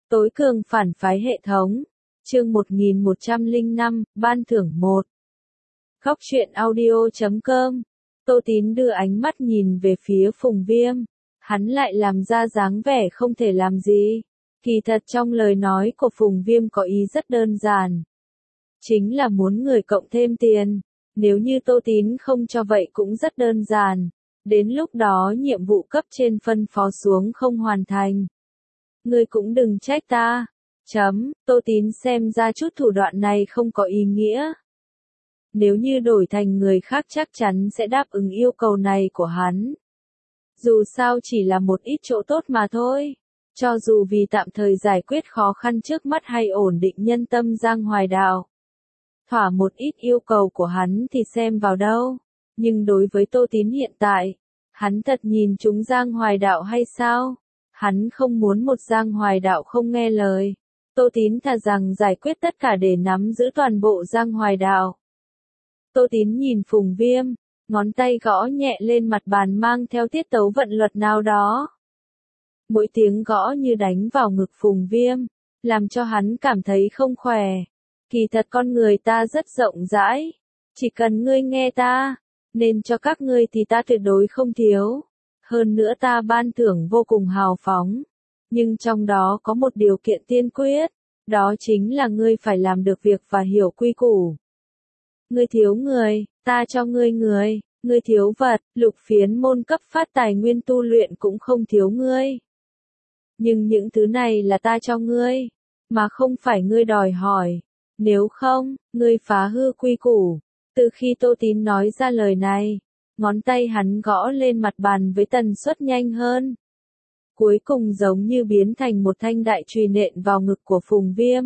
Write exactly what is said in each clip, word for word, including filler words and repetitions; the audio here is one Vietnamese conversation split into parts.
Tối cường phản phái hệ thống. Chương một nghìn một trăm lẻ năm, ban thưởng một. Góc truyện audio chấm com. Tô Tín đưa ánh mắt nhìn về phía Phùng Viêm. Hắn lại làm ra dáng vẻ không thể làm gì. Kỳ thật trong lời nói của Phùng Viêm có ý rất đơn giản. Chính là muốn người cộng thêm tiền. Nếu như Tô Tín không cho vậy cũng rất đơn giản. Đến lúc đó nhiệm vụ cấp trên phân phó xuống không hoàn thành. Ngươi cũng đừng trách ta. Chấm, Tô Tín xem ra chút thủ đoạn này không có ý nghĩa. Nếu như đổi thành người khác chắc chắn sẽ đáp ứng yêu cầu này của hắn. Dù sao chỉ là một ít chỗ tốt mà thôi. Cho dù vì tạm thời giải quyết khó khăn trước mắt hay ổn định nhân tâm Giang Hoài Đạo. Thỏa một ít yêu cầu của hắn thì xem vào đâu. Nhưng đối với Tô Tín hiện tại, hắn thật nhìn chúng Giang Hoài Đạo hay sao? Hắn không muốn một Giang Hoài Đạo không nghe lời. Tô Tín thà rằng giải quyết tất cả để nắm giữ toàn bộ Giang Hoài Đạo. Tô Tín nhìn Phùng Viêm, ngón tay gõ nhẹ lên mặt bàn mang theo tiết tấu vận luật nào đó. Mỗi tiếng gõ như đánh vào ngực Phùng Viêm, làm cho hắn cảm thấy không khỏe. Kỳ thật con người ta rất rộng rãi, chỉ cần ngươi nghe ta, nên cho các ngươi thì ta tuyệt đối không thiếu. Hơn nữa ta ban thưởng vô cùng hào phóng. Nhưng trong đó có một điều kiện tiên quyết, đó chính là ngươi phải làm được việc và hiểu quy củ. Ngươi thiếu người, ta cho ngươi người, ngươi thiếu vật, lục phiến môn cấp phát tài nguyên tu luyện cũng không thiếu ngươi. Nhưng những thứ này là ta cho ngươi, mà không phải ngươi đòi hỏi. Nếu không, ngươi phá hư quy củ. Từ khi Tô Tín nói ra lời này, ngón tay hắn gõ lên mặt bàn với tần suất nhanh hơn. Cuối cùng giống như biến thành một thanh đại chùy nện vào ngực của Phùng Viêm.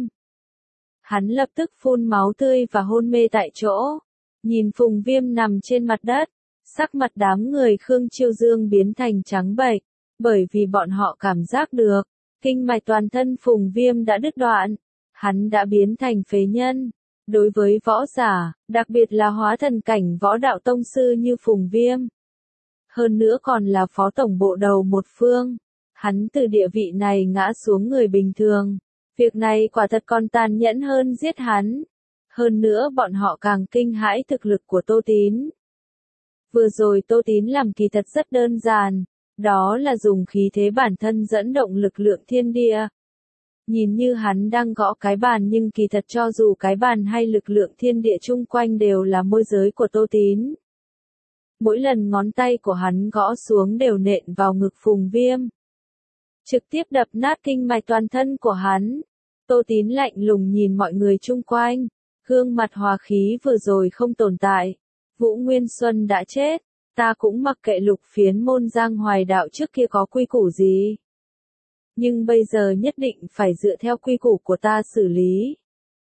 Hắn lập tức phun máu tươi và hôn mê tại chỗ. Nhìn Phùng Viêm nằm trên mặt đất, sắc mặt đám người Khương Chiêu Dương biến thành trắng bệch, bởi vì bọn họ cảm giác được, kinh mạch toàn thân Phùng Viêm đã đứt đoạn, hắn đã biến thành phế nhân. Đối với võ giả, đặc biệt là hóa thần cảnh võ đạo tông sư như Phùng Viêm, hơn nữa còn là phó tổng bộ đầu một phương, hắn từ địa vị này ngã xuống người bình thường. Việc này quả thật còn tàn nhẫn hơn giết hắn. Hơn nữa bọn họ càng kinh hãi thực lực của Tô Tín. Vừa rồi Tô Tín làm kỳ thật rất đơn giản, đó là dùng khí thế bản thân dẫn động lực lượng thiên địa. Nhìn như hắn đang gõ cái bàn nhưng kỳ thật cho dù cái bàn hay lực lượng thiên địa chung quanh đều là môi giới của Tô Tín. Mỗi lần ngón tay của hắn gõ xuống đều nện vào ngực Phùng Viêm, trực tiếp đập nát kinh mạch toàn thân của hắn. Tô Tín lạnh lùng nhìn mọi người chung quanh, gương mặt hòa khí vừa rồi không tồn tại. Vũ Nguyên Xuân đã chết, ta cũng mặc kệ lục phiến môn Giang Hoài Đạo trước kia có quy củ gì. Nhưng bây giờ nhất định phải dựa theo quy củ của ta xử lý.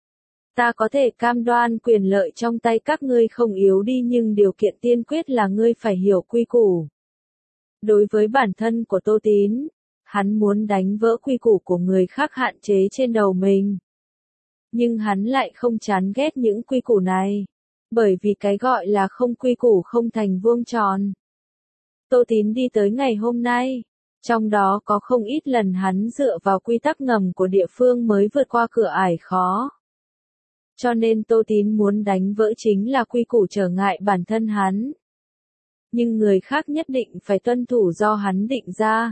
Ta có thể cam đoan quyền lợi trong tay các ngươi không yếu đi nhưng điều kiện tiên quyết là ngươi phải hiểu quy củ. Đối với bản thân của Tô Tín, hắn muốn đánh vỡ quy củ của người khác hạn chế trên đầu mình. Nhưng hắn lại không chán ghét những quy củ này. Bởi vì cái gọi là không quy củ không thành vuông tròn. Tô Tín đi tới ngày hôm nay. Trong đó có không ít lần hắn dựa vào quy tắc ngầm của địa phương mới vượt qua cửa ải khó. Cho nên Tô Tín muốn đánh vỡ chính là quy củ trở ngại bản thân hắn. Nhưng người khác nhất định phải tuân thủ do hắn định ra.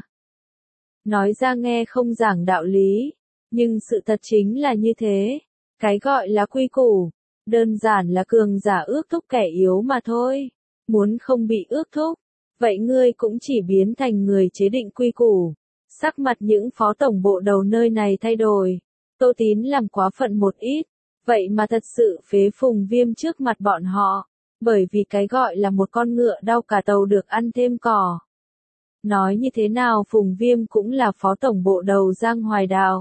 Nói ra nghe không giảng đạo lý, nhưng sự thật chính là như thế. Cái gọi là quy củ, đơn giản là cường giả ước thúc kẻ yếu mà thôi. Muốn không bị ước thúc, vậy ngươi cũng chỉ biến thành người chế định quy củ. Sắc mặt những phó tổng bộ đầu nơi này thay đổi. Tô Tín làm quá phận một ít, vậy mà thật sự phế Phùng Viêm trước mặt bọn họ. Bởi vì cái gọi là một con ngựa đau cả tàu được ăn thêm cỏ. Nói như thế nào Phùng Viêm cũng là phó tổng bộ đầu Giang Hoài Đạo.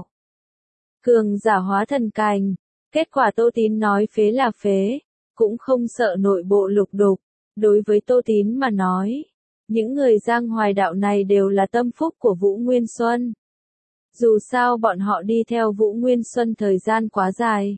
Cường giả hóa thần cảnh, kết quả Tô Tín nói phế là phế, cũng không sợ nội bộ lục đục. Đối với Tô Tín mà nói, những người Giang Hoài Đạo này đều là tâm phúc của Vũ Nguyên Xuân. Dù sao bọn họ đi theo Vũ Nguyên Xuân thời gian quá dài.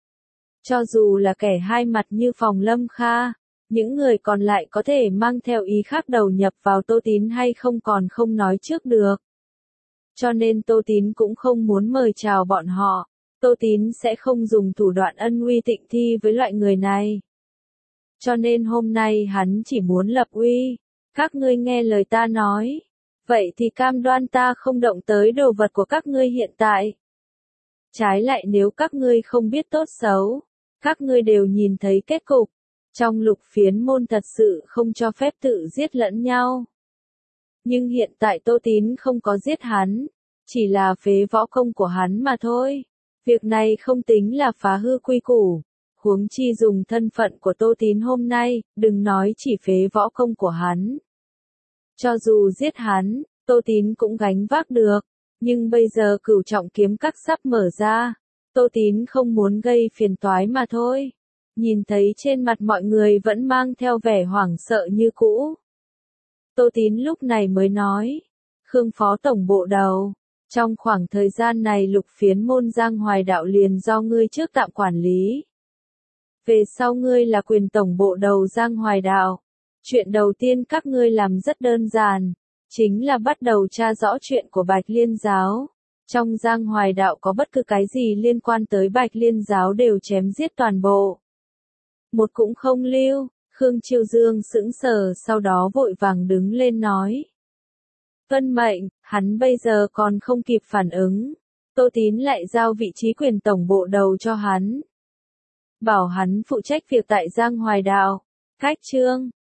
Cho dù là kẻ hai mặt như Phòng Lâm Kha, những người còn lại có thể mang theo ý khác đầu nhập vào Tô Tín hay không còn không nói trước được. Cho nên Tô Tín cũng không muốn mời chào bọn họ. Tô Tín sẽ không dùng thủ đoạn ân uy tịnh thi với loại người này. Cho nên hôm nay hắn chỉ muốn lập uy. Các ngươi nghe lời ta nói. Vậy thì cam đoan ta không động tới đồ vật của các ngươi hiện tại. Trái lại nếu các ngươi không biết tốt xấu, các ngươi đều nhìn thấy kết cục. Trong Lục Phiến môn thật sự không cho phép tự giết lẫn nhau. Nhưng hiện tại Tô Tín không có giết hắn, chỉ là phế võ công của hắn mà thôi. Việc này không tính là phá hư quy củ. Huống chi dùng thân phận của Tô Tín hôm nay, đừng nói chỉ phế võ công của hắn. Cho dù giết hắn, Tô Tín cũng gánh vác được. Nhưng bây giờ Cửu Trọng kiếm các sắp mở ra. Tô Tín không muốn gây phiền toái mà thôi. Nhìn thấy trên mặt mọi người vẫn mang theo vẻ hoảng sợ như cũ. Tô Tín lúc này mới nói. Khương Phó Tổng Bộ Đầu. Trong khoảng thời gian này Lục Phiến môn Giang Hoài Đạo liền do ngươi trước tạm quản lý. Về sau ngươi là quyền Tổng Bộ Đầu Giang Hoài Đạo. Chuyện đầu tiên các ngươi làm rất đơn giản. Chính là bắt đầu tra rõ chuyện của Bạch Liên Giáo. Trong Giang Hoài Đạo có bất cứ cái gì liên quan tới Bạch Liên Giáo đều chém giết toàn bộ. Một cũng không lưu. Khương Chiêu Dương sững sờ sau đó vội vàng đứng lên nói. Vân mệnh, hắn bây giờ còn không kịp phản ứng. Tô Tín lại giao vị trí quyền Tổng Bộ Đầu cho hắn. Bảo hắn phụ trách việc tại Giang Hoài Đạo. Cách chương